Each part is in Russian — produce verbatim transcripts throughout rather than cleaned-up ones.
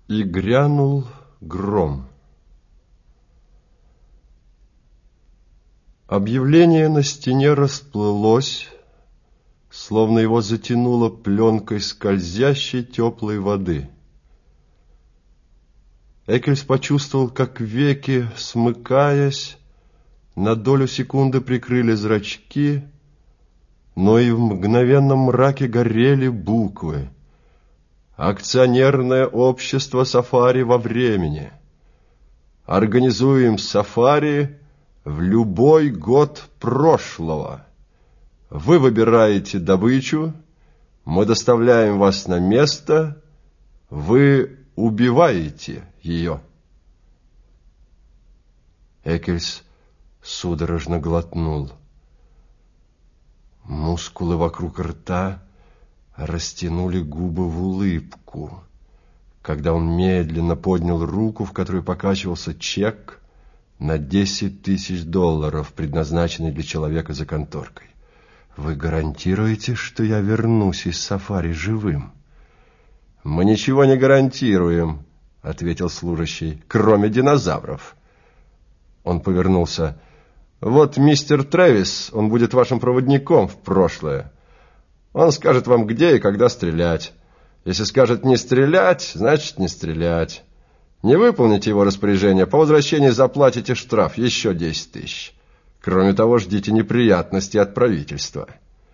И грянул гром. Объявление на стене расплылось, словно его затянуло пленкой скользящей теплой воды. Эккельс почувствовал, как веки, смыкаясь, на долю секунды прикрыли зрачки, но и в мгновенном мраке горели буквы. Акционерное общество «Сафари» во времени. Организуем сафари в любой год прошлого. Вы выбираете добычу, мы доставляем вас на место, вы убиваете ее. Эккельс судорожно глотнул. Мускулы вокруг рта растянули губы в улыбку, когда он медленно поднял руку, в которой покачивался чек на десять тысяч долларов, предназначенный для человека за конторкой. Вы гарантируете, что я вернусь из сафари живым? Мы ничего не гарантируем, ответил служащий, кроме динозавров. Он повернулся. Вот мистер Трэвис, он будет вашим проводником в прошлое. Он скажет вам, где и когда стрелять. Если скажет не стрелять, значит не стрелять. Не выполните его распоряжение, по возвращении заплатите штраф, еще десять тысяч. Кроме того, ждите неприятностей от правительства.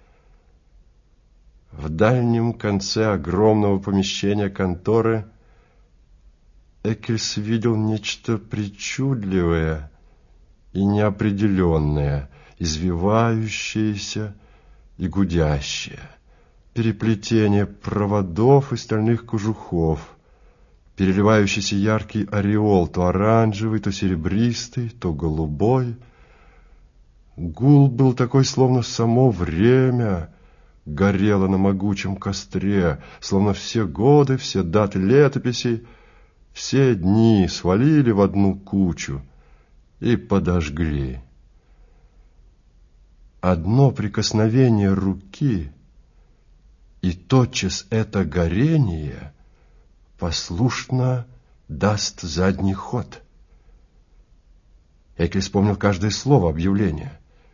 В дальнем конце огромного помещения конторы Эккельс видел нечто причудливое и неопределенное, извивающееся и гудящее, переплетение проводов и стальных кожухов, переливающийся яркий ореол, то оранжевый, то серебристый, то голубой. Гул был такой, словно само время горело на могучем костре, словно все годы, все даты летописей, все дни свалили в одну кучу и подожгли. Одно прикосновение руки, и тотчас это горение послушно даст задний ход. Эккельс вспомнил каждое слово объявления.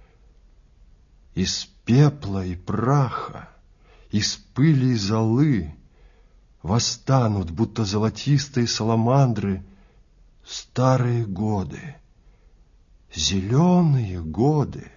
Из пепла и праха, из пыли и золы восстанут, будто золотистые саламандры, старые годы, зеленые годы.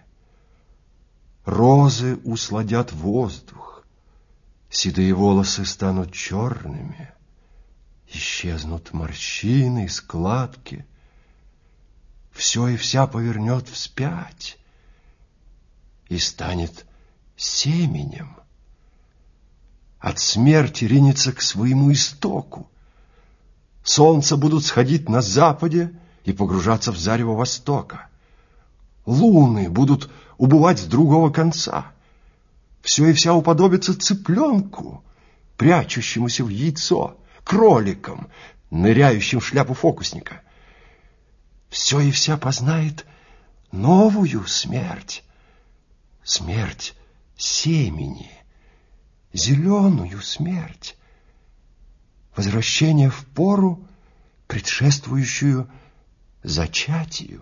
Розы усладят воздух, седые волосы станут черными, исчезнут морщины и складки, все и вся повернет вспять и станет семенем. От смерти ринется к своему истоку. Солнца будут сходить на западе и погружаться в зарево востока. Луны будут убывать с другого конца. Все и вся уподобится цыпленку, прячущемуся в яйцо, кроликам, ныряющим в шляпу фокусника. Все и вся познает новую смерть, смерть семени, зеленую смерть, возвращение в пору, предшествующую зачатию.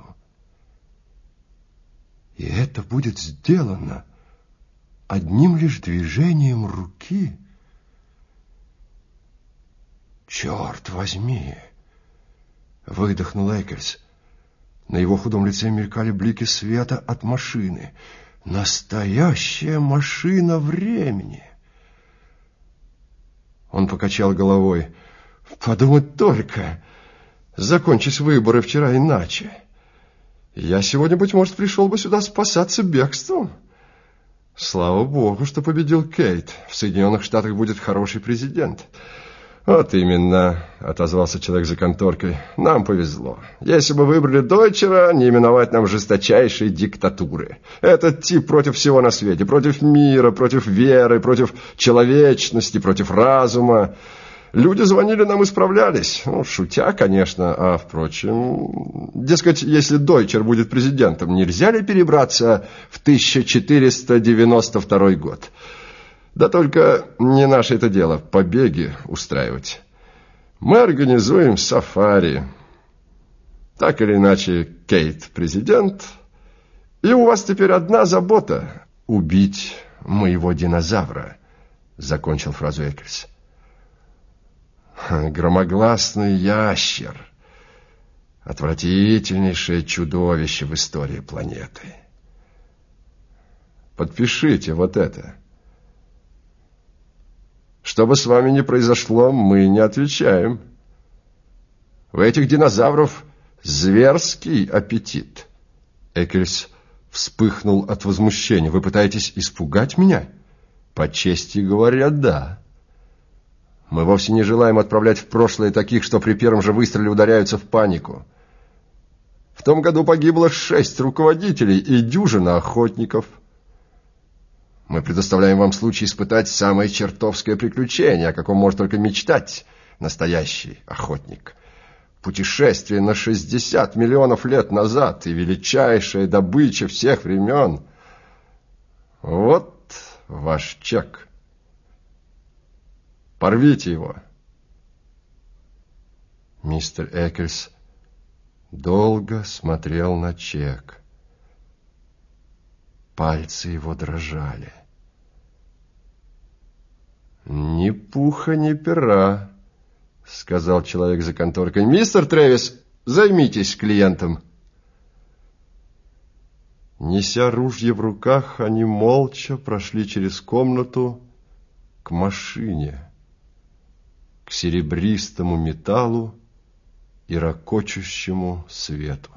И это будет сделано одним лишь движением руки. «Черт возьми!» — выдохнул Эккельс. На его худом лице мелькали блики света от машины. Настоящая машина времени! Он покачал головой. «Подумать только! Закончись выборы вчера иначе! Я сегодня, быть может, пришел бы сюда спасаться бегством. Слава богу, что победил Кейт. В Соединенных Штатах будет хороший президент». «Вот именно», — отозвался человек за конторкой, — «нам повезло. Если бы выбрали Дойчера, не именовать нам жесточайшей диктатуры. Этот тип против всего на свете, против мира, против веры, против человечности, против разума. Люди звонили нам и справлялись. Ну, шутя, конечно, а, впрочем... Дескать, если Дойчер будет президентом, нельзя ли перебраться в тысяча четыреста девяносто второй год? Да только не наше это дело побеги устраивать. Мы организуем сафари. Так или иначе, Кейт президент, и у вас теперь одна забота — убить моего динозавра, — закончил фразу Эккельс. Громогласный ящер, отвратительнейшее чудовище в истории планеты. Подпишите вот это. Что бы с вами ни произошло, мы не отвечаем. У этих динозавров зверский аппетит. Эккельс вспыхнул от возмущения. Вы пытаетесь испугать меня? По чести говоря, да. Мы вовсе не желаем отправлять в прошлое таких, что при первом же выстреле ударяются в панику. В том году погибло шесть руководителей и дюжина охотников. Мы предоставляем вам случай испытать самое чертовское приключение, о каком может только мечтать настоящий охотник. Путешествие на шестьдесят миллионов лет назад и величайшая добыча всех времен. Вот ваш чек. Порвите его. Мистер Эккельс долго смотрел на чек. Пальцы его дрожали. «Ни пуха, ни пера», — сказал человек за конторкой. «Мистер Трэвис, займитесь клиентом». Неся ружья в руках, они молча прошли через комнату к машине, к серебристому металлу и ракочущему свету.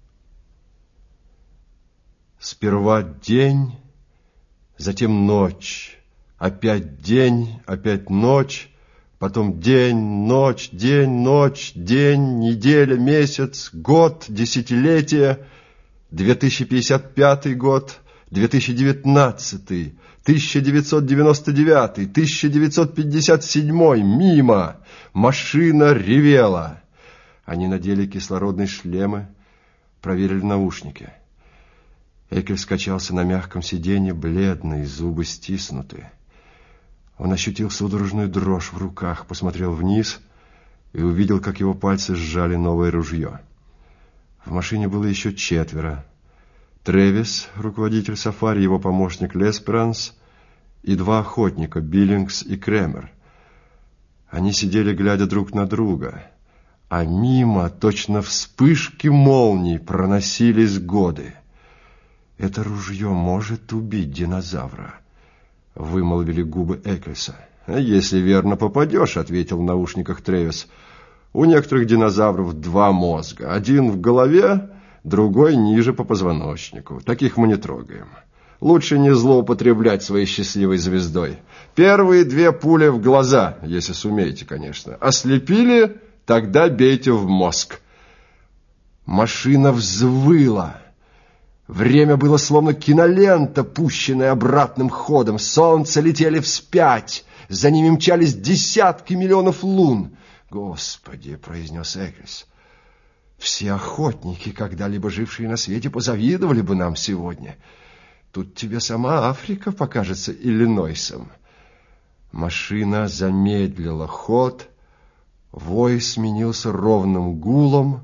Сперва день, затем ночь, опять день, опять ночь, потом день, ночь, день, ночь, день, неделя, месяц, год, десятилетие, две тысячи пятьдесят пятый год, две тысячи девятнадцатый, тысяча девятьсот девяносто девятый, тысяча девятьсот пятьдесят седьмой, мимо, машина ревела. Они надели кислородные шлемы, проверили наушники. Эккельс качался на мягком сиденье, бледный, зубы стиснуты. Он ощутил судорожную дрожь в руках, посмотрел вниз и увидел, как его пальцы сжали новое ружье. В машине было еще четверо. Трэвис, руководитель сафари, его помощник Лесперанс и два охотника, Биллингс и Кремер. Они сидели, глядя друг на друга, а мимо, точно вспышки молний, проносились годы. «Это ружье может убить динозавра», — вымолвили губы Эккельса. «Если верно попадешь», — ответил в наушниках Трэвис. «У некоторых динозавров два мозга. Один в голове, другой ниже по позвоночнику. Таких мы не трогаем. Лучше не злоупотреблять своей счастливой звездой. Первые две пули в глаза, если сумеете, конечно. Ослепили, тогда бейте в мозг». Машина взвыла. Время было словно кинолента, пущенная обратным ходом. Солнце летели вспять. За ними мчались десятки миллионов лун. «Господи!» — произнес Эккельс. «Все охотники, когда-либо жившие на свете, позавидовали бы нам сегодня. Тут тебе сама Африка покажется Иллинойсом». Машина замедлила ход. Вой сменился ровным гулом.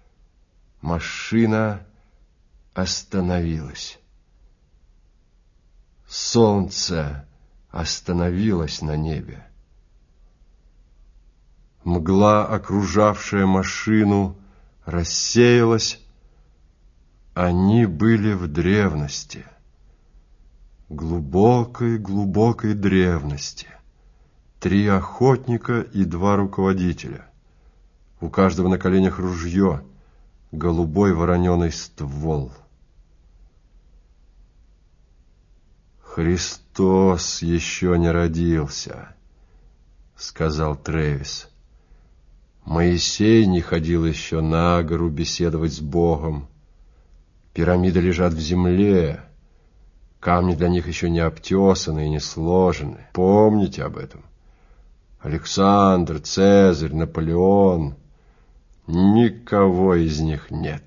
Машина остановилась. Солнце остановилось на небе. Мгла, окружавшая машину, рассеялась. Они были в древности, глубокой-глубокой древности. Три охотника и два руководителя. У каждого на коленях ружье, голубой вороненый ствол. «Христос еще не родился», — сказал Трэвис. «Моисей не ходил еще на гору беседовать с Богом. Пирамиды лежат в земле, камни для них еще не обтесаны и не сложены. Помните об этом. Александр, Цезарь, Наполеон — никого из них нет».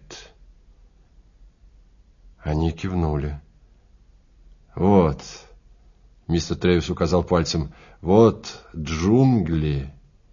Они кивнули. «Вот», — мистер Трэвис указал пальцем, — «вот джунгли.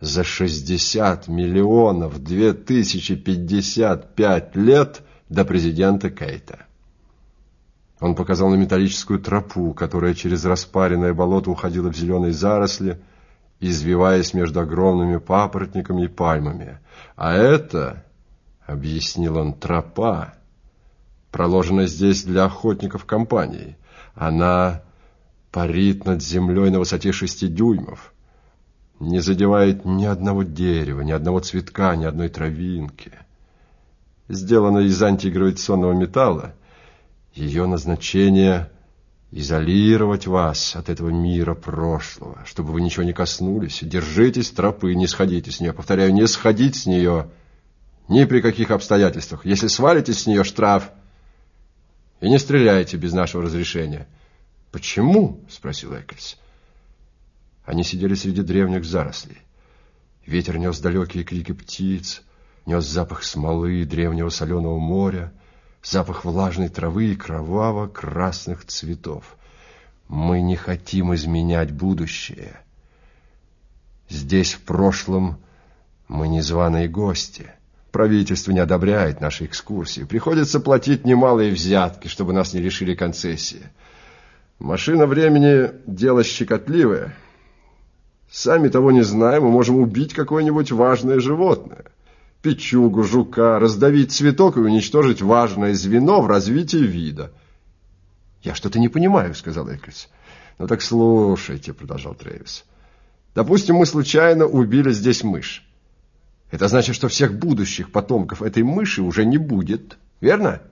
за шестьдесят миллионов две тысячи пятьдесят пять лет до президента Кейта. Он показал на металлическую тропу, которая через распаренное болото уходила в зеленые заросли, извиваясь между огромными папоротниками и пальмами. А это, объяснил он, тропа, проложена здесь для охотников компании. Она парит над землей на высоте шести дюймов, не задевает ни одного дерева, ни одного цветка, ни одной травинки. Сделана из антигравитационного металла. Ее назначение — изолировать вас от этого мира прошлого, чтобы вы ничего не коснулись. Держитесь тропы, не сходите с нее. Повторяю, не сходить с нее ни при каких обстоятельствах. Если свалитесь с нее, штраф. И не стреляйте без нашего разрешения. Почему? — спросил Эккельс. Они сидели среди древних зарослей. Ветер нес далекие крики птиц, нес запах смолы и древнего соленого моря, запах влажной травы и кроваво-красных цветов. Мы не хотим изменять будущее. Здесь в прошлом мы незваные гости. Правительство не одобряет наши экскурсии. Приходится платить немалые взятки, чтобы нас не лишили концессии. Машина времени — дело щекотливое. Сами того не зная, мы можем убить какое-нибудь важное животное. Печугу, жука, раздавить цветок и уничтожить важное звено в развитии вида. «Я что-то не понимаю», — сказал Эккельс. «Ну так слушайте», — продолжал Трэвис. «Допустим, мы случайно убили здесь мышь. Это значит, что всех будущих потомков этой мыши уже не будет, верно?»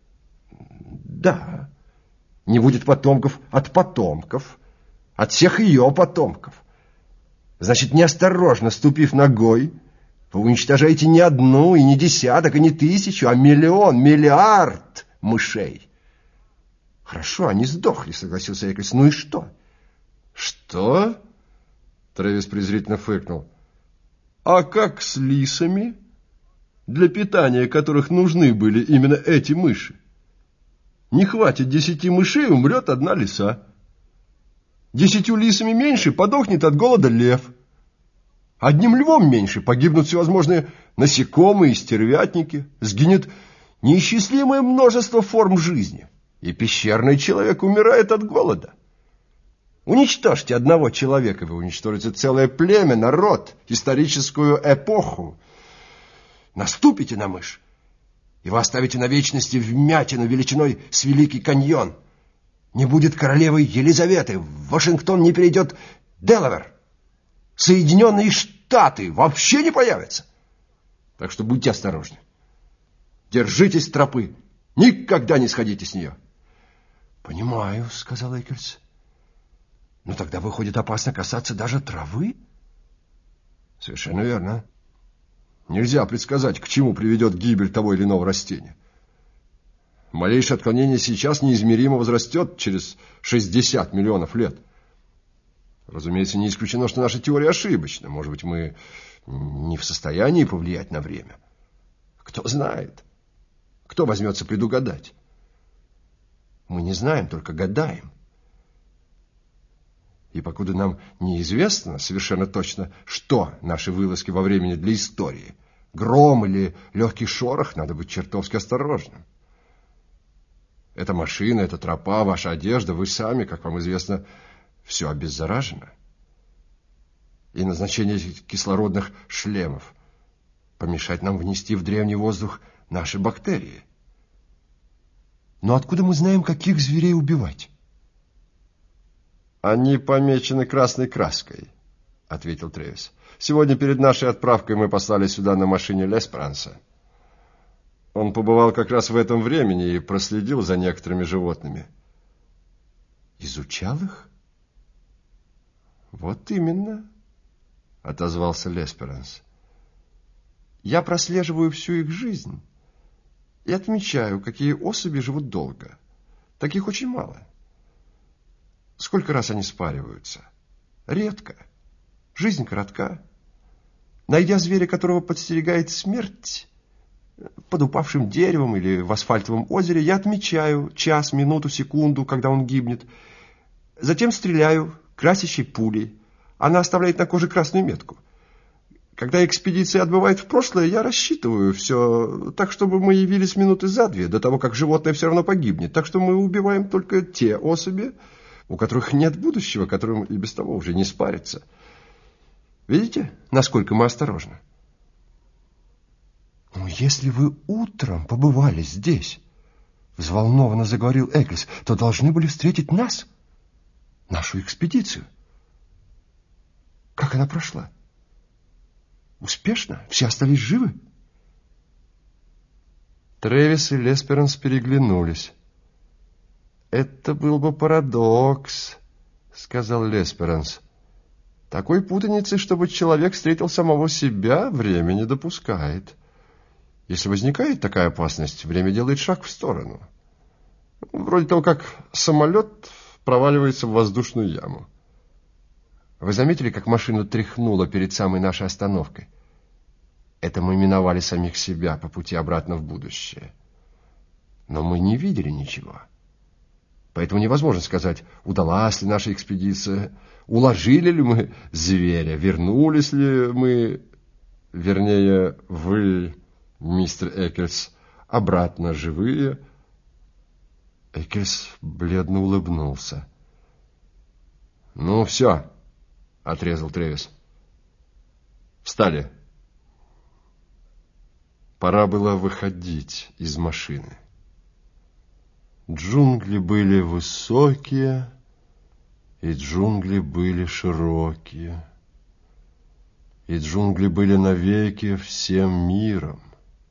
«Да. Не будет потомков от потомков, от всех ее потомков. Значит, неосторожно ступив ногой, вы уничтожаете не одну, и не десяток, и не тысячу, а миллион, миллиард мышей». «Хорошо, они сдохли», — согласился Эккельс. «Ну и что?» «Что?» — Трэвис презрительно фыркнул. «А как с лисами, для питания которых нужны были именно эти мыши? Не хватит десяти мышей, умрет одна лиса. Десятью лисами меньше, подохнет от голода лев. Одним львом меньше, погибнут всевозможные насекомые и стервятники. Сгинет неисчислимое множество форм жизни. И пещерный человек умирает от голода. Уничтожьте одного человека, вы уничтожите целое племя, народ, историческую эпоху. Наступите на мышь, и вы оставите на вечности вмятину величиной с Великий каньон. Не будет королевы Елизаветы, в Вашингтон не перейдет Делавер. Соединенные Штаты вообще не появятся. Так что будьте осторожны. Держитесь тропы. Никогда не сходите с нее. Понимаю, сказал Эккельс. Но тогда выходит опасно касаться даже травы? Совершенно верно. Нельзя предсказать, к чему приведет гибель того или иного растения. Малейшее отклонение сейчас неизмеримо возрастет через шестьдесят миллионов лет. Разумеется, не исключено, что наша теория ошибочна. Может быть, мы не в состоянии повлиять на время. Кто знает? Кто возьмется предугадать? Мы не знаем, только гадаем. И покуда нам неизвестно совершенно точно, что наши вылазки во времени для истории, гром или легкий шорох, надо быть чертовски осторожным. Эта машина, эта тропа, ваша одежда, вы сами, как вам известно, все обеззаражено. И назначение кислородных шлемов — помешать нам внести в древний воздух наши бактерии. Но откуда мы знаем, каких зверей убивать? Они помечены красной краской, — ответил Трэвис. Сегодня перед нашей отправкой мы послали сюда на машине Леспранса. Он побывал как раз в этом времени и проследил за некоторыми животными. Изучал их? Вот именно, — отозвался Лесперанс. Я прослеживаю всю их жизнь и отмечаю, какие особи живут долго. Таких очень мало. Сколько раз они спариваются? Редко. Жизнь коротка. Найдя зверя, которого подстерегает смерть, под упавшим деревом или в асфальтовом озере, я отмечаю час, минуту, секунду, когда он гибнет. Затем стреляю красящей пулей. Она оставляет на коже красную метку. Когда экспедиция отбывает в прошлое, я рассчитываю все так, чтобы мы явились минуты за две, до того, как животное все равно погибнет. Так что мы убиваем только те особи, у которых нет будущего, которым и без того уже не спарится. Видите, насколько мы осторожны? «Но если вы утром побывали здесь, — взволнованно заговорил Эклес, — то должны были встретить нас, нашу экспедицию. Как она прошла? Успешно? Все остались живы?» Трэвис и Лесперанс переглянулись. «Это был бы парадокс, — сказал Лесперанс. Такой путаницы, чтобы человек встретил самого себя, время не допускает. Если возникает такая опасность, время делает шаг в сторону. Вроде того, как самолет проваливается в воздушную яму. Вы заметили, как машину тряхнуло перед самой нашей остановкой? Это мы миновали самих себя по пути обратно в будущее. Но мы не видели ничего. Поэтому невозможно сказать, удалась ли наша экспедиция, уложили ли мы зверя, вернулись ли мы, вернее, вы, мистер Эккельс, обратно живые. Эккельс бледно улыбнулся. «Ну, все», — отрезал Трэвис. «Встали». Пора было выходить из машины. Джунгли были высокие, и джунгли были широкие, и джунгли были навеки всем миром.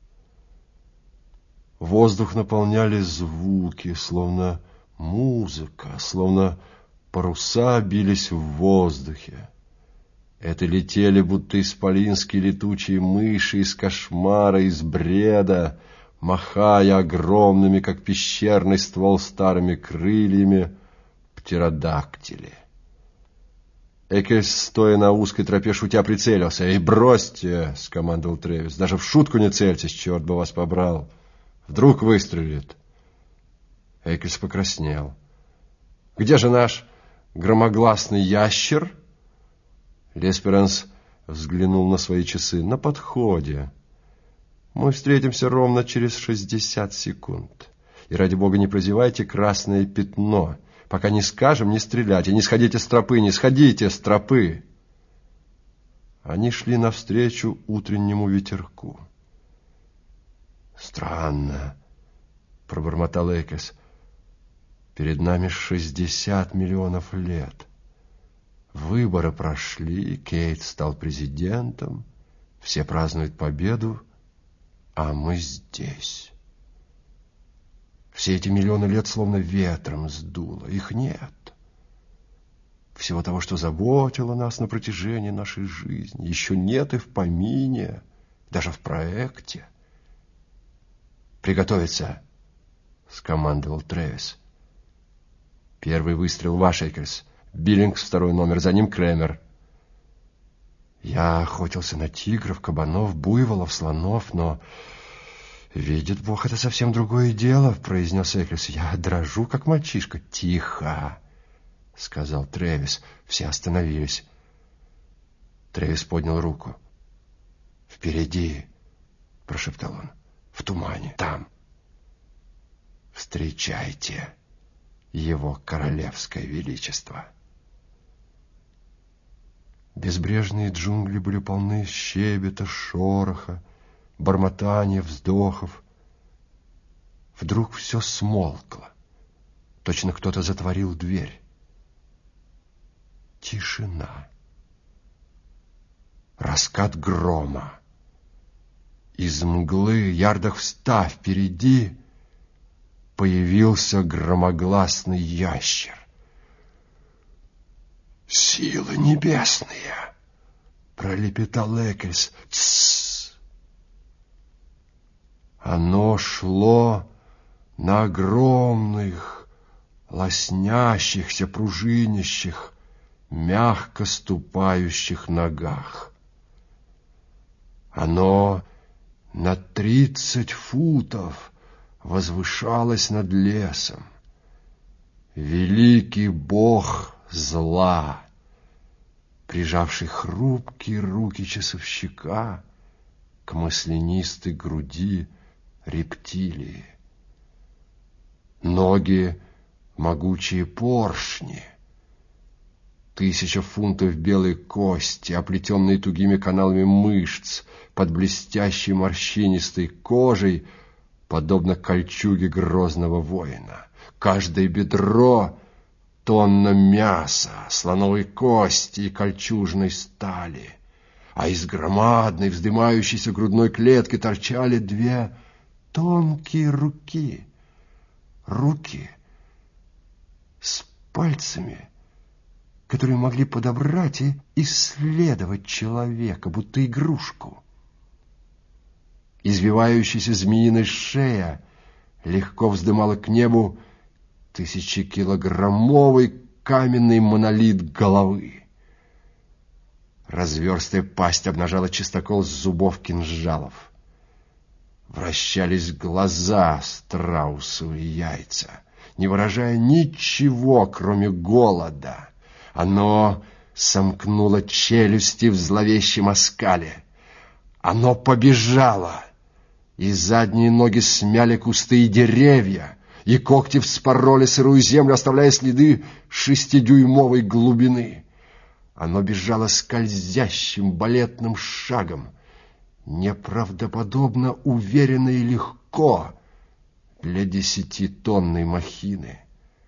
Воздух наполняли звуки, словно музыка, словно паруса бились в воздухе. Это летели, будто исполинские летучие мыши из кошмара, из бреда, махая огромными, как пещерный ствол, старыми крыльями, птеродактили. Эккельс, стоя на узкой тропе, шутя прицелился. «Эй, бросьте!» — скомандовал Трэвис. «Даже в шутку не цельтесь, черт бы вас побрал! Вдруг выстрелит!» Эккельс покраснел. «Где же наш громогласный ящер?» Лесперанс взглянул на свои часы. «На подходе. Мы встретимся ровно через шестьдесят секунд. И ради бога не прозевайте красное пятно. Пока не скажем, не стреляйте. Не сходите с тропы, не сходите с тропы!» Они шли навстречу утреннему ветерку. «Странно, — пробормотал Эккельс. Перед нами шестьдесят миллионов лет. Выборы прошли, Кейт стал президентом, все празднуют победу, а мы здесь. Все эти миллионы лет словно ветром сдуло, их нет. Всего того, что заботило нас на протяжении нашей жизни, еще нет и в помине, даже в проекте. «Приготовиться!» — скомандовал Трэвис. «Первый выстрел ваш, Эккельс. Биллингс, второй номер, за ним Кремер». Я охотился на тигров, кабанов, буйволов, слонов, но, видит Бог, это совсем другое дело, — произнес Эккельс. Я дрожу, как мальчишка. «Тихо!» — сказал Трэвис. Все остановились. Трэвис поднял руку. «Впереди!» — прошептал он. «В тумане, там. Встречайте его королевское величество». Безбрежные джунгли были полны щебета, шороха, бормотания, вздохов. Вдруг все смолкло. Точно кто-то затворил дверь. Тишина. Раскат грома. Из мглы, ярдах в ста впереди, появился громогласный ящер. «Силы небесные!» — пролепетал Эккельс. «Тссс!» Оно шло на огромных, лоснящихся, пружинящих, мягко ступающих ногах. Оно на тридцать футов возвышалось над лесом. Великий бог зла, прижавший хрупкие руки часовщика к маслянистой груди рептилии. Ноги — могучие поршни, тысяча фунтов белой кости, оплетенные тугими каналами мышц, под блестящей морщинистой кожей, подобно кольчуге грозного воина. Каждое бедро — тонна мяса, слоновой кости и кольчужной стали, а из громадной вздымающейся грудной клетки торчали две тонкие руки. Руки с пальцами, которые могли подобрать и исследовать человека, будто игрушку. Извивающаяся змеиная шея легко вздымала к небу тысячекилограммовый каменный монолит головы. Разверстая пасть обнажала чистокол зубов кинжалов. Вращались глаза страусовые яйца, не выражая ничего, кроме голода. Оно сомкнуло челюсти в зловещем оскале. Оно побежало, и задние ноги смяли кусты и деревья, и когти вспороли сырую землю, оставляя следы шестидюймовой глубины. Оно бежало скользящим балетным шагом, неправдоподобно уверенно и легко для десятитонной махины.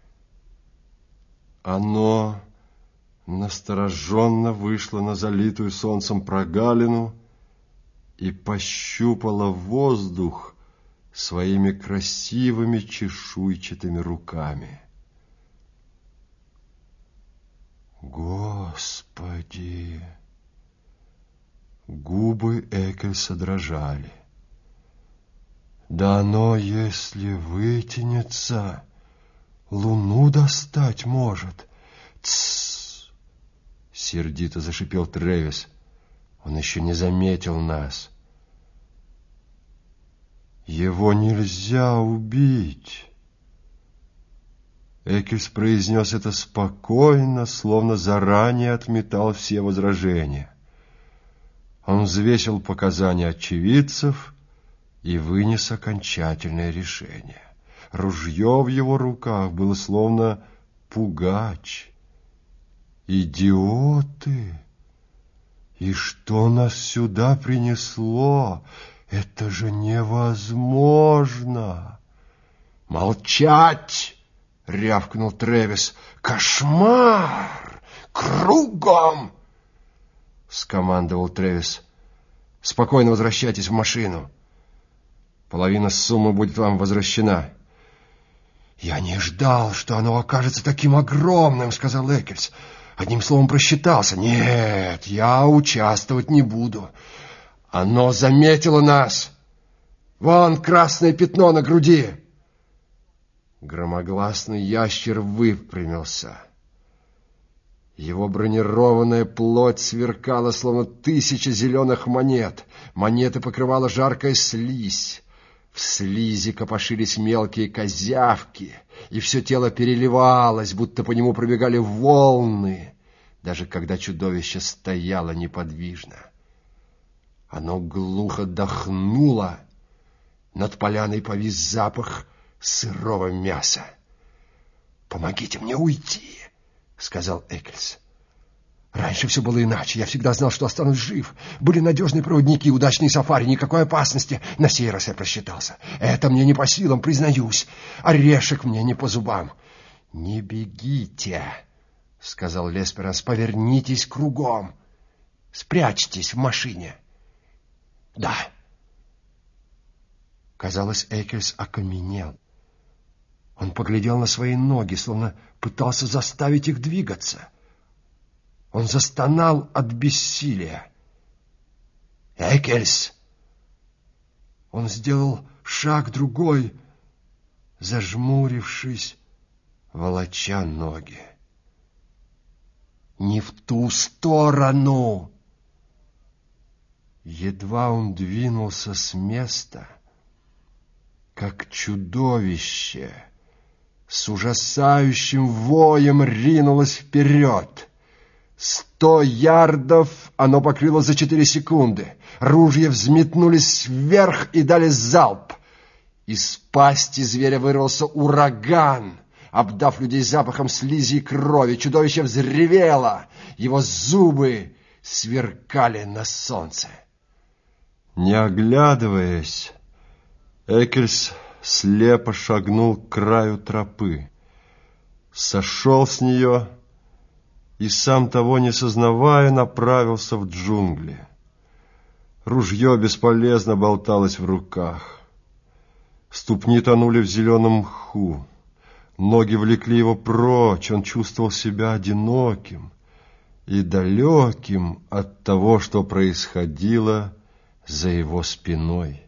Оно настороженно вышло на залитую солнцем прогалину и пощупало воздух своими красивыми чешуйчатыми руками. Господи! Губы Эккельса дрожали. Да оно, если вытянется, луну достать может. Тссс! Сердито зашипел Трэвис. Он еще не заметил нас. Его нельзя убить. Эккельс произнес это спокойно, словно заранее отметал все возражения. Он взвесил показания очевидцев и вынес окончательное решение. Ружье в его руках было словно пугач. Идиоты! И что нас сюда принесло? Это же невозможно! Молчать! — рявкнул Трэвис. Кошмар! Кругом! — скомандовал Трэвис. Спокойно возвращайтесь в машину. Половина суммы будет вам возвращена. Я не ждал, что оно окажется таким огромным, — сказал Эккельс. Одним словом, просчитался. Нет, я участвовать не буду. Оно заметило нас. Вон красное пятно на груди. Громогласный ящер выпрямился. Его бронированная плоть сверкала, словно тысяча зеленых монет. Монеты покрывала жаркая слизь. В слизи копошились мелкие козявки, и все тело переливалось, будто по нему пробегали волны, даже когда чудовище стояло неподвижно. Оно глухо дохнуло. Над поляной повис запах сырого мяса. «Помогите мне уйти», — сказал Эккельс. «Раньше все было иначе. Я всегда знал, что останусь жив. Были надежные проводники, удачные сафари, никакой опасности. На сей раз я просчитался. Это мне не по силам, признаюсь. Орешек мне не по зубам». «Не бегите», — сказал Лесперанс. «Повернитесь кругом. Спрячьтесь в машине». «Да». Казалось, Эккельс окаменел. Он поглядел на свои ноги, словно пытался заставить их двигаться. Он застонал от бессилия. «Эккельс!» Он сделал шаг другой, зажмурившись, волоча ноги. «Не в ту сторону!» Едва он двинулся с места, как чудовище с ужасающим воем ринулось вперед. Сто ярдов оно покрыло за четыре секунды. Ружья взметнулись вверх и дали залп. Из пасти зверя вырвался ураган, обдав людей запахом слизи и крови. Чудовище взревело. Его зубы сверкали на солнце. Не оглядываясь, Эккельс слепо шагнул к краю тропы, сошел с нее и, сам того не сознавая, направился в джунгли. Ружье бесполезно болталось в руках. Ступни тонули в зеленом мху. Ноги влекли его прочь. Он чувствовал себя одиноким и далеким от того, что происходило за его спиной.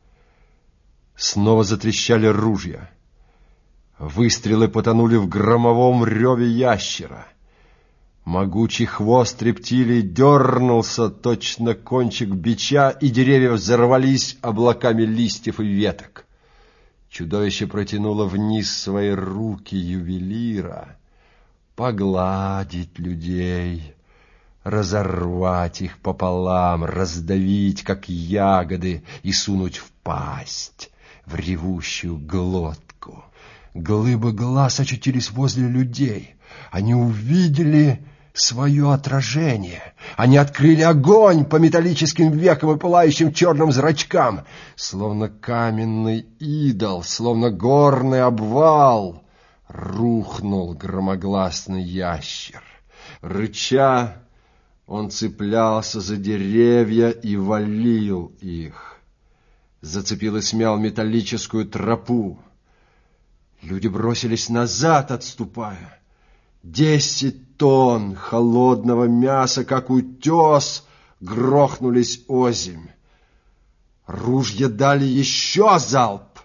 Снова затрещали ружья. Выстрелы потонули в громовом реве ящера. Могучий хвост рептилии дернулся, точно кончик бича, и деревья взорвались облаками листьев и веток. Чудовище протянуло вниз свои руки ювелира, погладить людей, разорвать их пополам, раздавить, как ягоды, и сунуть в пасть, в ревущую глотку. Глыбы глаз очутились возле людей. Они увидели свое отражение. Они открыли огонь по металлическим векам и пылающим черным зрачкам. Словно каменный идол, словно горный обвал, рухнул громогласный ящер. Рыча, он цеплялся за деревья и валил их. Зацепил и смял металлическую тропу. Люди бросились назад, отступая. Десять тонн холодного мяса, как утес, грохнулись озимь. Ружья дали еще залп.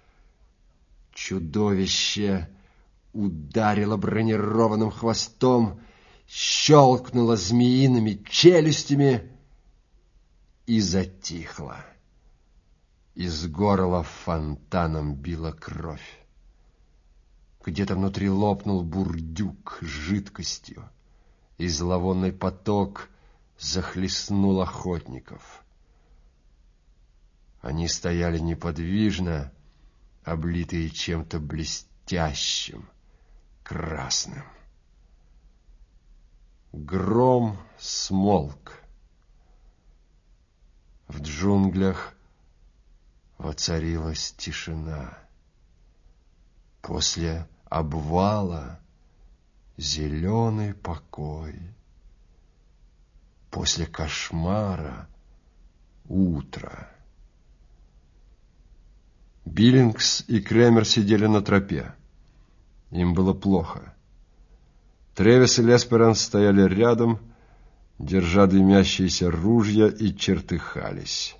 Чудовище ударило бронированным хвостом, щелкнуло змеиными челюстями и затихло. Из горла фонтаном била кровь. Где-то внутри лопнул бурдюк с жидкостью, и зловонный поток захлестнул охотников. Они стояли неподвижно, облитые чем-то блестящим, красным. Гром смолк. В джунглях воцарилась тишина. После обвала зеленый покой. После кошмара утро. Биллингс и Кремер сидели на тропе. Им было плохо. Тревис и Лесперанс стояли рядом, держа дымящиеся ружья, и чертыхались.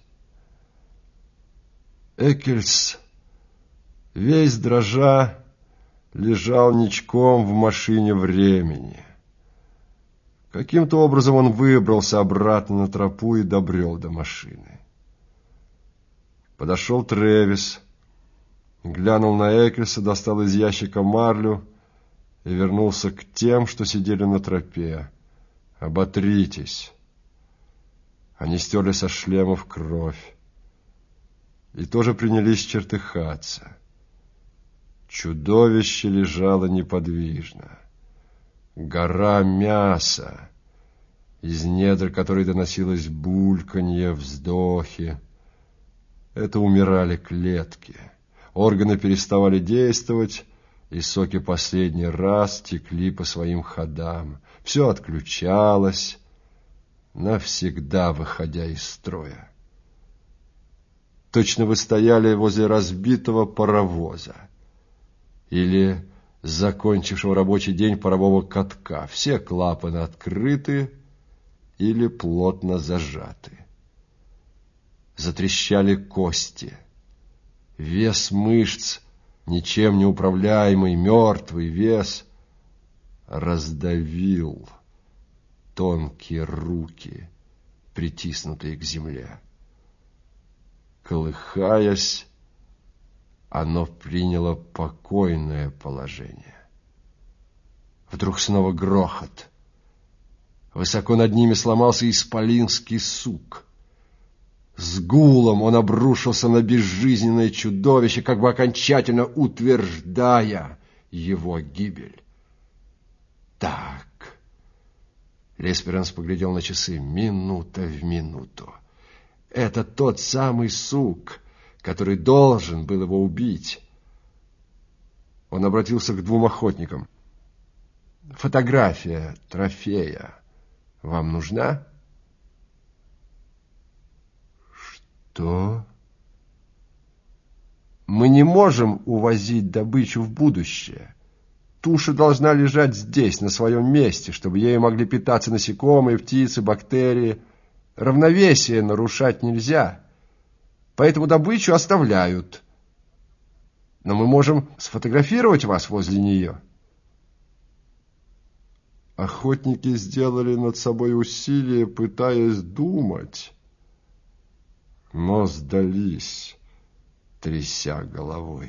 Эккельс, весь дрожа, лежал ничком в машине времени. Каким-то образом он выбрался обратно на тропу и добрел до машины. Подошел Тревис, глянул на Эккельса, достал из ящика марлю и вернулся к тем, что сидели на тропе. «Оботритесь!» Они стерли со шлемов кровь и тоже принялись чертыхаться. Чудовище лежало неподвижно. Гора мяса, из недр которой доносилось бульканье, вздохи. Это умирали клетки. Органы переставали действовать, и соки последний раз текли по своим ходам. Все отключалось, навсегда выходя из строя. Точно вы стояли возле разбитого паровоза или закончившего рабочий день парового катка. Все клапаны открыты или плотно зажаты. Затрещали кости. Вес мышц, ничем не управляемый, мертвый вес, раздавил тонкие руки, притиснутые к земле. Колыхаясь, оно приняло покойное положение. Вдруг снова грохот. Высоко над ними сломался исполинский сук. С гулом он обрушился на безжизненное чудовище, как бы окончательно утверждая его гибель. Так. Лесперанс поглядел на часы. Минута в минуту. Это тот самый сук, который должен был его убить. Он обратился к двум охотникам. Фотография трофея вам нужна? Что? Мы не можем увозить добычу в будущее. Туша должна лежать здесь, на своем месте, чтобы ею могли питаться насекомые, птицы, бактерии. Равновесие нарушать нельзя, поэтому добычу оставляют. Но мы можем сфотографировать вас возле нее. Охотники сделали над собой усилие, пытаясь думать, но сдались, тряся головой.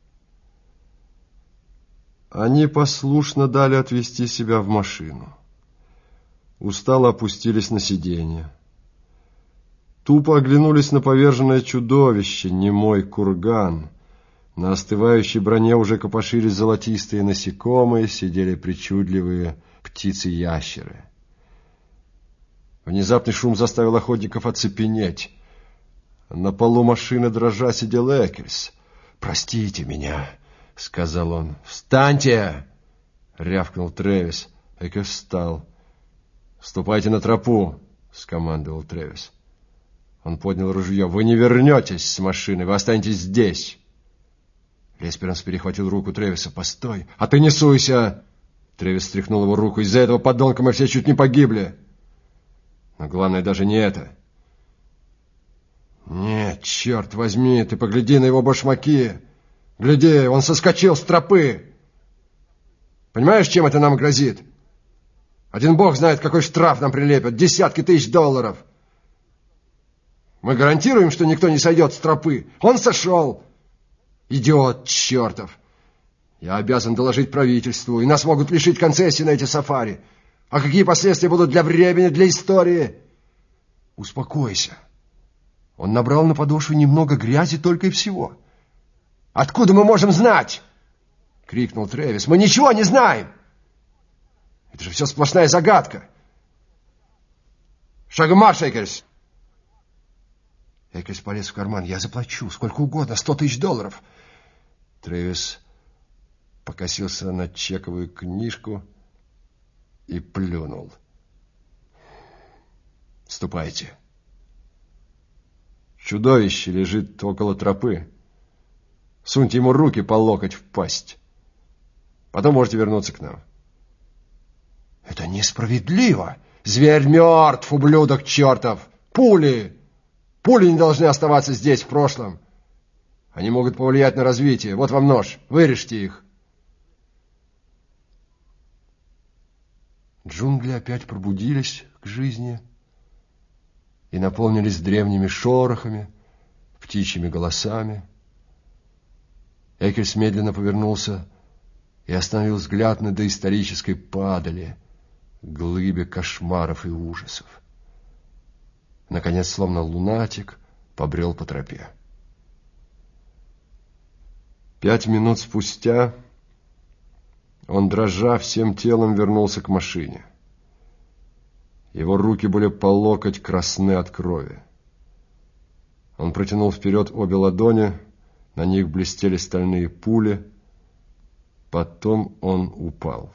Они послушно дали отвезти себя в машину. Устало опустились на сиденье. Тупо оглянулись на поверженное чудовище, немой курган. На остывающей броне уже копошились золотистые насекомые, сидели причудливые птицы-ящеры. Внезапный шум заставил охотников оцепенеть. На полу машины дрожа сидел Эккельс. «Простите меня», — сказал он. «Встаньте!» — рявкнул Трэвис. Эккельс встал. «Ступайте на тропу», — скомандовал Трэвис. Он поднял ружье. «Вы не вернетесь с машины, вы останетесь здесь». Лесперанс перехватил руку Трэвиса. «Постой! А ты не суйся!» Трэвис стряхнул его руку. «Из-за этого подонка мы все чуть не погибли. Но главное даже не это». «Нет, черт возьми, ты погляди на его башмаки. Гляди, он соскочил с тропы. Понимаешь, чем это нам грозит? Один бог знает, какой штраф нам прилепят. Десятки тысяч долларов. Мы гарантируем, что никто не сойдет с тропы. Он сошел. Идиот чертов. Я обязан доложить правительству, и нас могут лишить концессии на эти сафари. А какие последствия будут для времени, для истории? Успокойся. Он набрал на подошву немного грязи только и всего. Откуда мы можем знать? Крикнул Трэвис. Мы ничего не знаем. Это же все сплошная загадка. Шагом марш, Эккельс. Эккельс полез в карман. Я заплачу сколько угодно, сто тысяч долларов. Трэвис покосился на чековую книжку и плюнул. Ступайте. Чудовище лежит около тропы. Суньте ему руки по локоть в пасть. Потом можете вернуться к нам. Это несправедливо. Зверь мертв, ублюдок чертов. Пули! Пули не должны оставаться здесь, в прошлом. Они могут повлиять на развитие. Вот вам нож. Вырежьте их. Джунгли опять пробудились к жизни и наполнились древними шорохами, птичьими голосами. Эккельс медленно повернулся и остановил взгляд на доисторической падали, глыбе кошмаров и ужасов. Наконец, словно лунатик, побрел по тропе. Пять минут спустя он, дрожа всем телом, вернулся к машине. Его руки были по локоть красны от крови. Он протянул вперед обе ладони, на них блестели стальные пули. Потом он упал.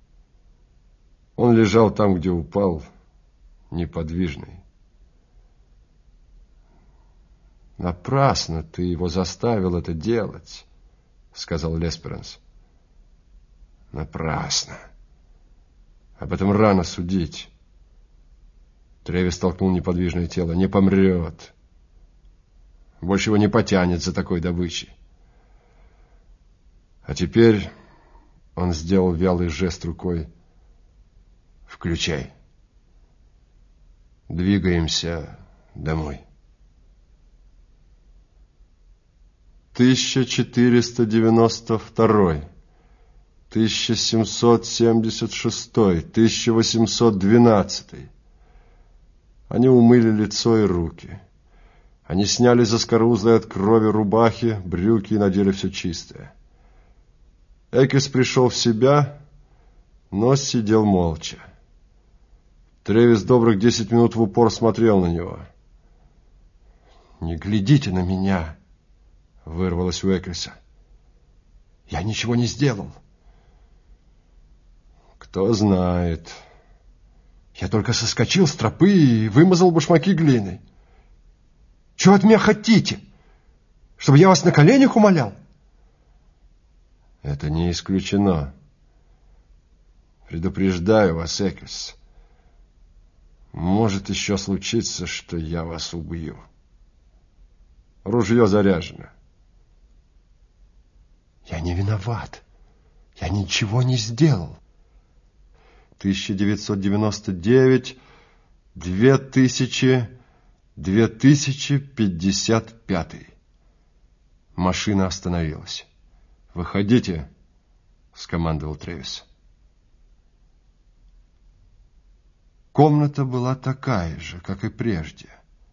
Он лежал там, где упал, неподвижный. «Напрасно ты его заставил это делать», — сказал Лесперанс. «Напрасно. Об этом рано судить». Трэвис толкнул неподвижное тело. «Не помрет. Больше его не потянет за такой добычей». А теперь он сделал вялый жест рукой. «Включай. Двигаемся домой». тысяча четыреста девяносто второй. тысяча семьсот семьдесят шестой, тысяча восемьсот двенадцатый. Они умыли лицо и руки. Они сняли заскорузлые от крови рубахи, брюки и надели все чистое. Экерс пришел в себя, но сидел молча. Тревис добрых десять минут в упор смотрел на него. «Не глядите на меня!» — вырвалось у Экерса. «Я ничего не сделал». «Кто знает. Я только соскочил с тропы и вымазал башмаки глиной. Чего от меня хотите? Чтобы я вас на коленях умолял?» «Это не исключено. Предупреждаю вас, Экерс. Может еще случиться, что я вас убью. Ружье заряжено». «Я не виноват. Я ничего не сделал». тысяча девятьсот девяносто девять, две тысячи, две тысячи пятьдесят пятый. Машина остановилась. «Выходите», — скомандовал Тревис. Комната была такая же, как и прежде.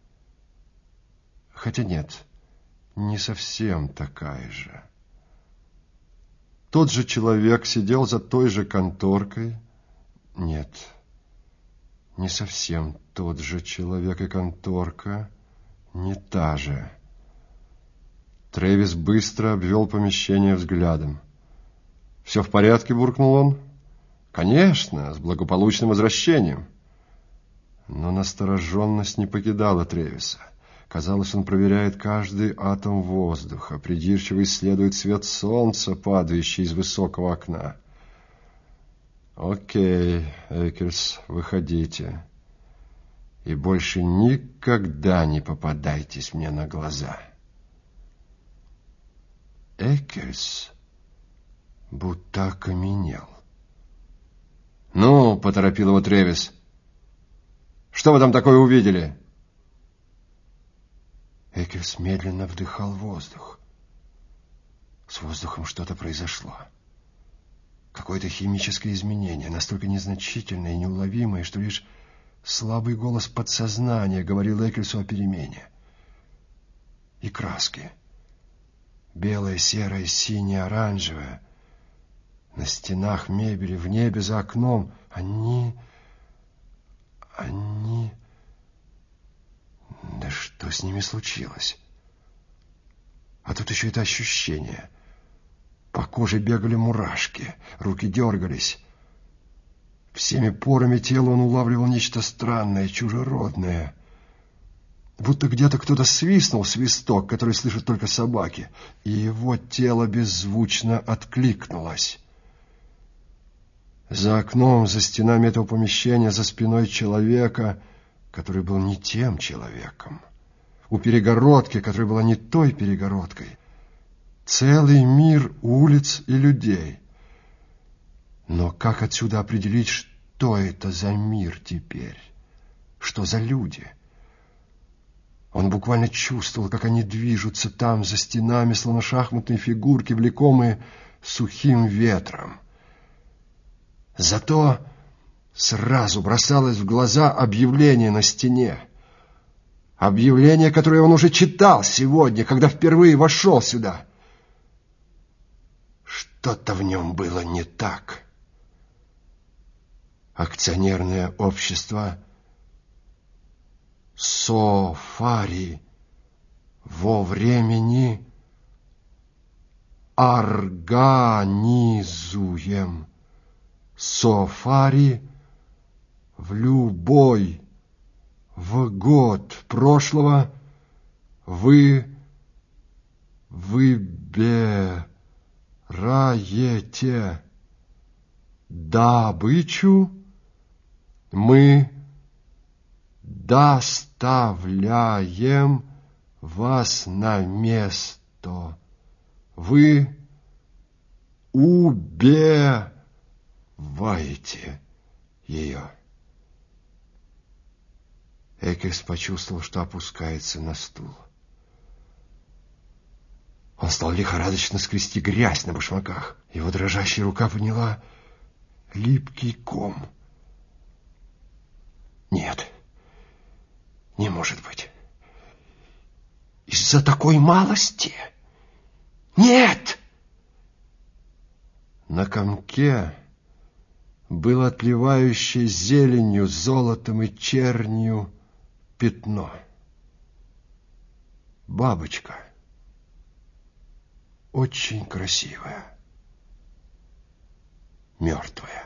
Хотя нет, не совсем такая же. Тот же человек сидел за той же конторкой. Нет, не совсем тот же человек и конторка, не та же. Тревис быстро обвел помещение взглядом. «Все в порядке?» — буркнул он. «Конечно, с благополучным возвращением». Но настороженность не покидала Тревиса. Казалось, он проверяет каждый атом воздуха, придирчиво исследует свет солнца, падающий из высокого окна. «Окей, Экерс, выходите. И больше никогда не попадайтесь мне на глаза». Экерс будто окаменел. «Ну, — поторопил его Тревис, — что вы там такое увидели?» Экерс медленно вдыхал воздух. С воздухом что-то произошло. Какое-то химическое изменение, настолько незначительное и неуловимое, что лишь слабый голос подсознания говорил Экерсу о перемене. И краски. Белое, серое, синее, оранжевое. На стенах мебели, в небе, за окном. Они... Они... Да что с ними случилось? А тут еще это ощущение. По коже бегали мурашки, руки дергались. Всеми порами тела он улавливал нечто странное, чужеродное. Будто где-то кто-то свистнул свисток, который слышат только собаки, и его тело беззвучно откликнулось. За окном, за стенами этого помещения, за спиной человека, который был не тем человеком, у перегородки, которая была не той перегородкой, целый мир улиц и людей. Но как отсюда определить, что это за мир теперь? Что за люди? Он буквально чувствовал, как они движутся там, за стенами, словно шахматные фигурки, влекомые сухим ветром. Зато сразу бросалось в глаза объявление на стене. Объявление, которое он уже читал сегодня, когда впервые вошел сюда. Что-то в нем было не так. Акционерное общество Софари во времени организуем Софари в любой в год прошлого вы выбираете добычу, мы доставляем вас на место. Вы убиваете ее. Экерс почувствовал, что опускается на стул. Он стал лихорадочно скрести грязь на башмаках. Его дрожащая рука подняла липкий ком. Нет, не может быть. Из-за такой малости? Нет! На комке было отливающее зеленью, золотом и чернью пятно. Бабочка. Очень красивая. Мертвая.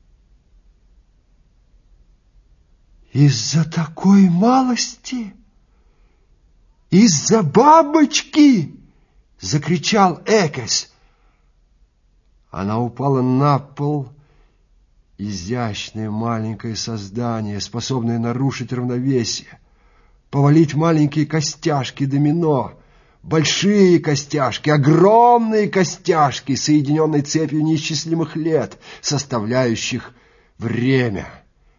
Из-за такой малости? Из-за бабочки? Закричал Эккельс. Она упала на пол. Изящное маленькое создание, способное нарушить равновесие, повалить маленькие костяшки домино, большие костяшки, огромные костяшки, соединенные цепью неисчислимых лет, составляющих время.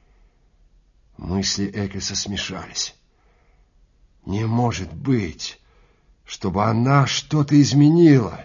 Мысли Эккельса смешались. Не может быть, чтобы она что-то изменила.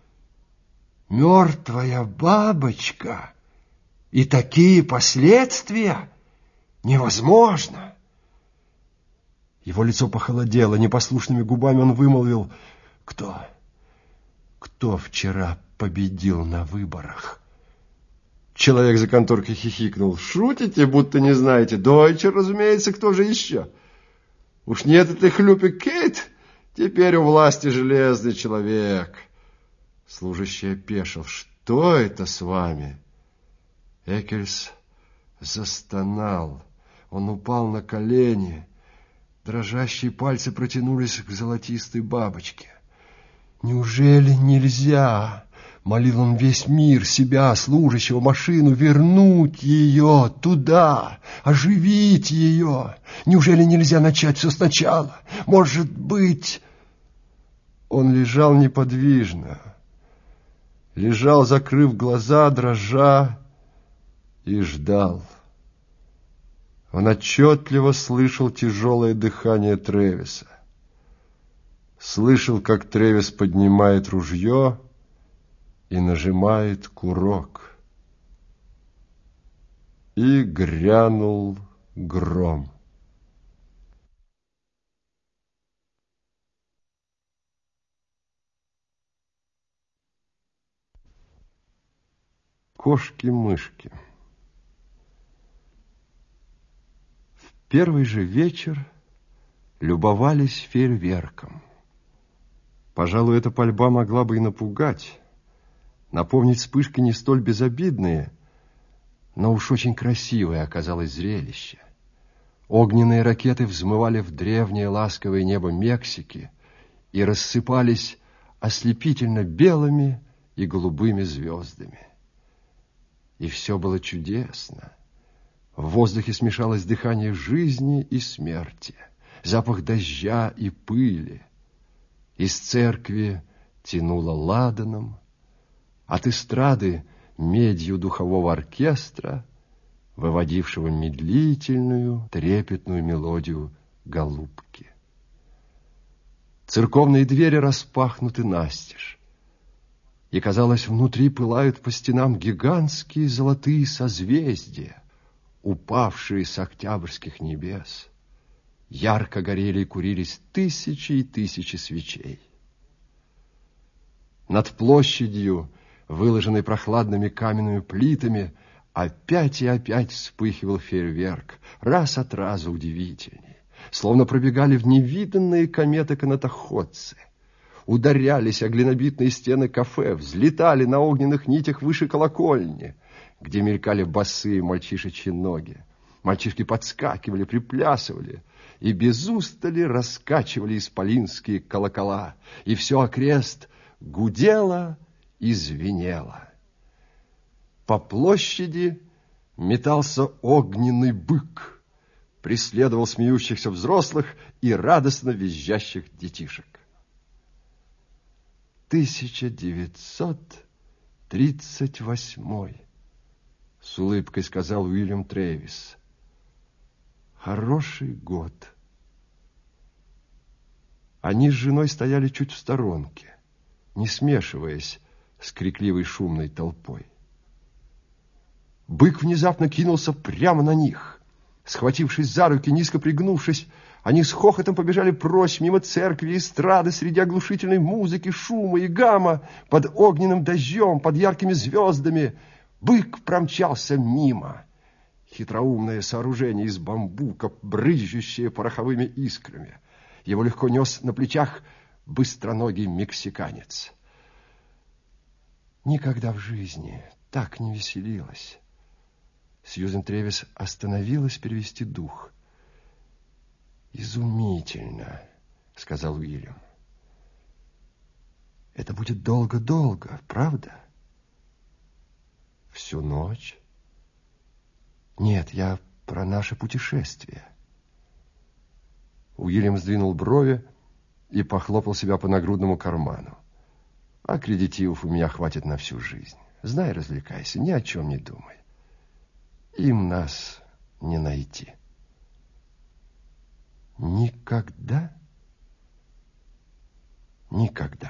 Мертвая бабочка... И такие последствия? Невозможно. Его лицо похолодело, непослушными губами он вымолвил: Кто? Кто вчера победил на выборах? Человек за конторкой хихикнул. Шутите, будто не знаете? Дойчер, разумеется, кто же еще? Уж нет этой хлюпи Кейт? Теперь у власти железный человек. Служащий опешил. Что это с вами? Эккельс застонал. Он упал на колени. Дрожащие пальцы протянулись к золотистой бабочке. «Неужели нельзя?» — молил он весь мир, себя, служащего, машину, вернуть ее туда, оживить ее. Неужели нельзя начать все сначала? Может быть... Он лежал неподвижно. Лежал, закрыв глаза, дрожа, и ждал. Он отчетливо слышал тяжелое дыхание Тревиса. Слышал, как Тревис поднимает ружье и нажимает курок. И грянул гром. Кошки-мышки. Первый же вечер любовались фейерверком. Пожалуй, эта пальба могла бы и напугать, напомнить вспышки не столь безобидные, но уж очень красивое оказалось зрелище. Огненные ракеты взмывали в древнее ласковое небо Мексики и рассыпались ослепительно белыми и голубыми звездами. И все было чудесно. В воздухе смешалось дыхание жизни и смерти, запах дождя и пыли. Из церкви тянуло ладаном, от эстрады медью духового оркестра, выводившего медлительную, трепетную мелодию голубки. Церковные двери распахнуты настежь, и, казалось, внутри пылают по стенам гигантские золотые созвездия, упавшие с октябрьских небес. Ярко горели и курились тысячи и тысячи свечей. Над площадью, выложенной прохладными каменными плитами, опять и опять вспыхивал фейерверк, раз от раза удивительней, словно пробегали в невиданные кометы-канатоходцы. Ударялись о глинобитные стены кафе, взлетали на огненных нитях выше колокольни, где мелькали босые мальчишечьи ноги. Мальчишки подскакивали, приплясывали и без устали раскачивали исполинские колокола, и все окрест гудело и звенело. По площади метался огненный бык, преследовал смеющихся взрослых и радостно визжащих детишек. тысяча девятьсот тридцать восьмой, с улыбкой сказал Уильям Тревис. Хороший год. Они с женой стояли чуть в сторонке. не смешиваясь с крикливой шумной толпой. Бык внезапно кинулся прямо на них. Схватившись за руки, низко пригнувшись, они с хохотом побежали прочь мимо церкви и эстрады, среди оглушительной музыки, шума и гамма, под огненным дождем, под яркими звездами. Бык промчался мимо. Хитроумное сооружение из бамбука, брызжущее пороховыми искрами. Его легко нес на плечах быстроногий мексиканец. Никогда в жизни так не веселилась. Сьюзен Тревис остановилась перевести дух. «Изумительно», — сказал Уильям. «Это будет долго-долго, правда?» «Всю ночь?» «Нет, я про наше путешествие». Уильям сдвинул брови и похлопал себя по нагрудному карману. «Аккредитивов у меня хватит на всю жизнь. Знай, развлекайся, ни о чем не думай. Им нас не найти». «Никогда?» «Никогда».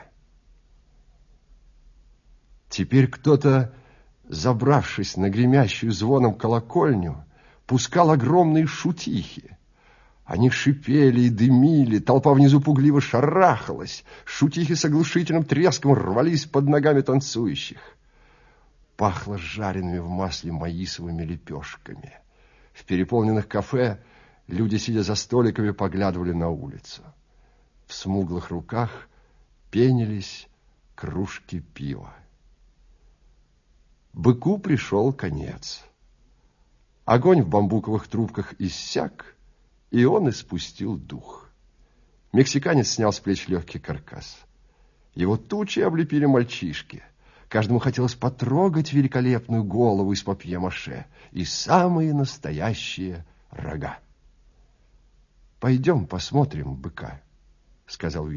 Теперь кто-то, забравшись на гремящую звоном колокольню, пускал огромные шутихи. Они шипели и дымили, толпа внизу пугливо шарахалась, шутихи с оглушительным треском рвались под ногами танцующих. Пахло жареными в масле маисовыми лепешками. В переполненных кафе люди, сидя за столиками, поглядывали на улицу. В смуглых руках пенились кружки пива. Быку пришел конец. Огонь в бамбуковых трубках иссяк, и он испустил дух. Мексиканец снял с плеч легкий каркас. Его тучи облепили мальчишки. Каждому хотелось потрогать великолепную голову из папье-маше и самые настоящие рога. «Пойдем посмотрим быка», — сказал Уильям.